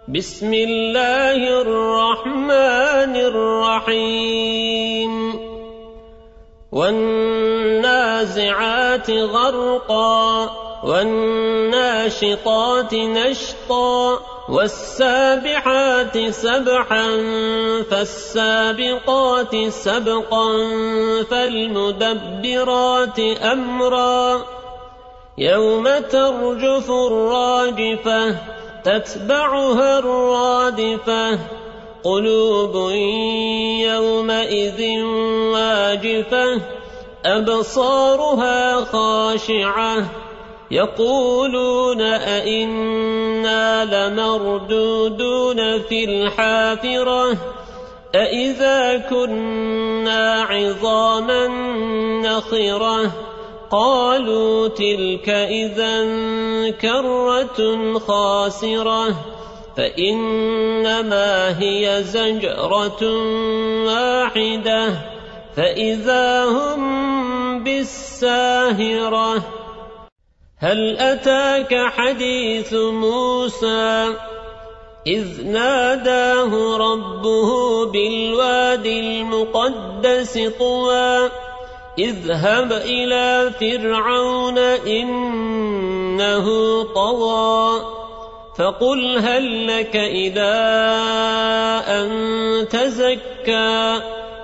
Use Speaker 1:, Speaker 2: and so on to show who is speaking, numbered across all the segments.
Speaker 1: بسم الله الرحمن الرحيم والنازعات غرقا والناشطات نشطا والسابحات سبحا فالسابقات سبقا فالمدبرات أمرا يوم ترجف الراجفة تتبعها الرادفة قلوب يومئذ واجفة أبصارها خاشعة يقولون أئنا لمردودون في الحافرة أئذا كنا عظاما نخرة قالوا تلك إذا كرة خاسرة فإنما هي زجرة واحدة فإذا هم بالساهرة هل أتاك حديث موسى إذ ناداه ربه بالوادي المقدس طوى اذهب إلى فرعون إنه طغى فقل هل لك إلى أن تزكى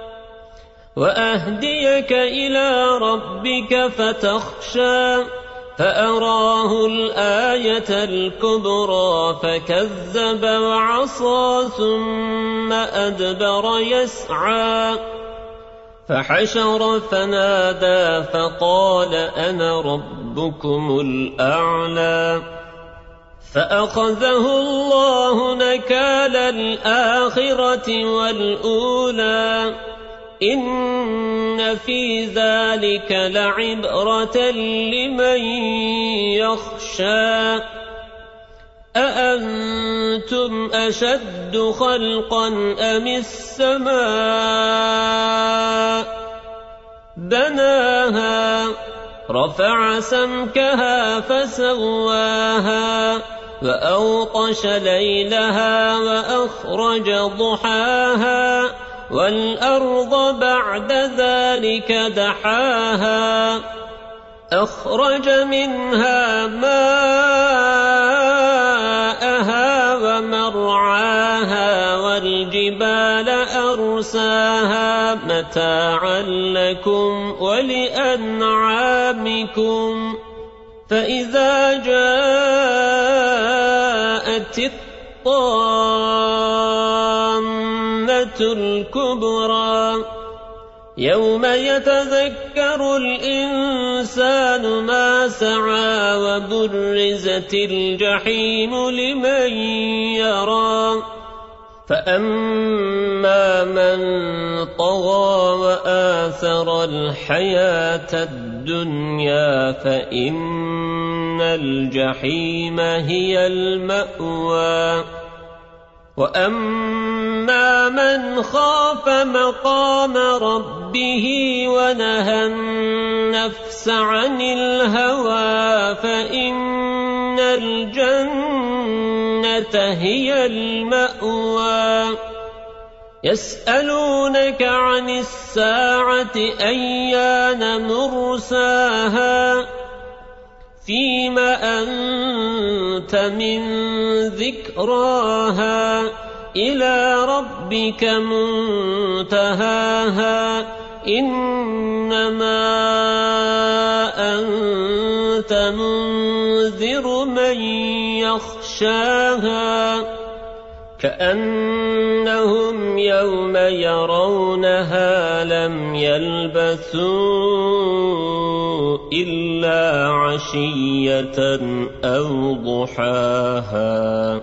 Speaker 1: وأهديك إلى ربك فتخشى فأراه الآية الكبرى فكذب وعصى ثم أدبر يسعى فحشر فنادى فقال أنا ربكم الأعلى فأخذه الله نكال الآخرة والأولى إن في ذلك لعبرة لمن يخشى أأنتم أشد خلقا أم السماء بناها رفع سمكها فسواها وأوطش ليلها وأخرج ضحاها والأرض بعد ذلك دحاها أخرج منها ماءها ومرعاها والجبال أرساها متاعا لكم ولأنعامكم فإذا جاءت الطامة الكبرى يوم يتذكر الإنسان ما سعى وبرزت الجحيم لمن يرى فأما من طغى وآثر الحياة الدنيا فإن الجحيم هي المأوى وأما من خاف مقام ربه ونهى النفس عن الهوى فإن الجنة هي المأوى يسألونك عن الساعة أيان مرساها فيم أنت من ذكراها إلى ربك منتهاها إنما أنت منذر من يخشاها كأنهم يوم يرونها لم يلبثوا إلا عشية أو ضحاها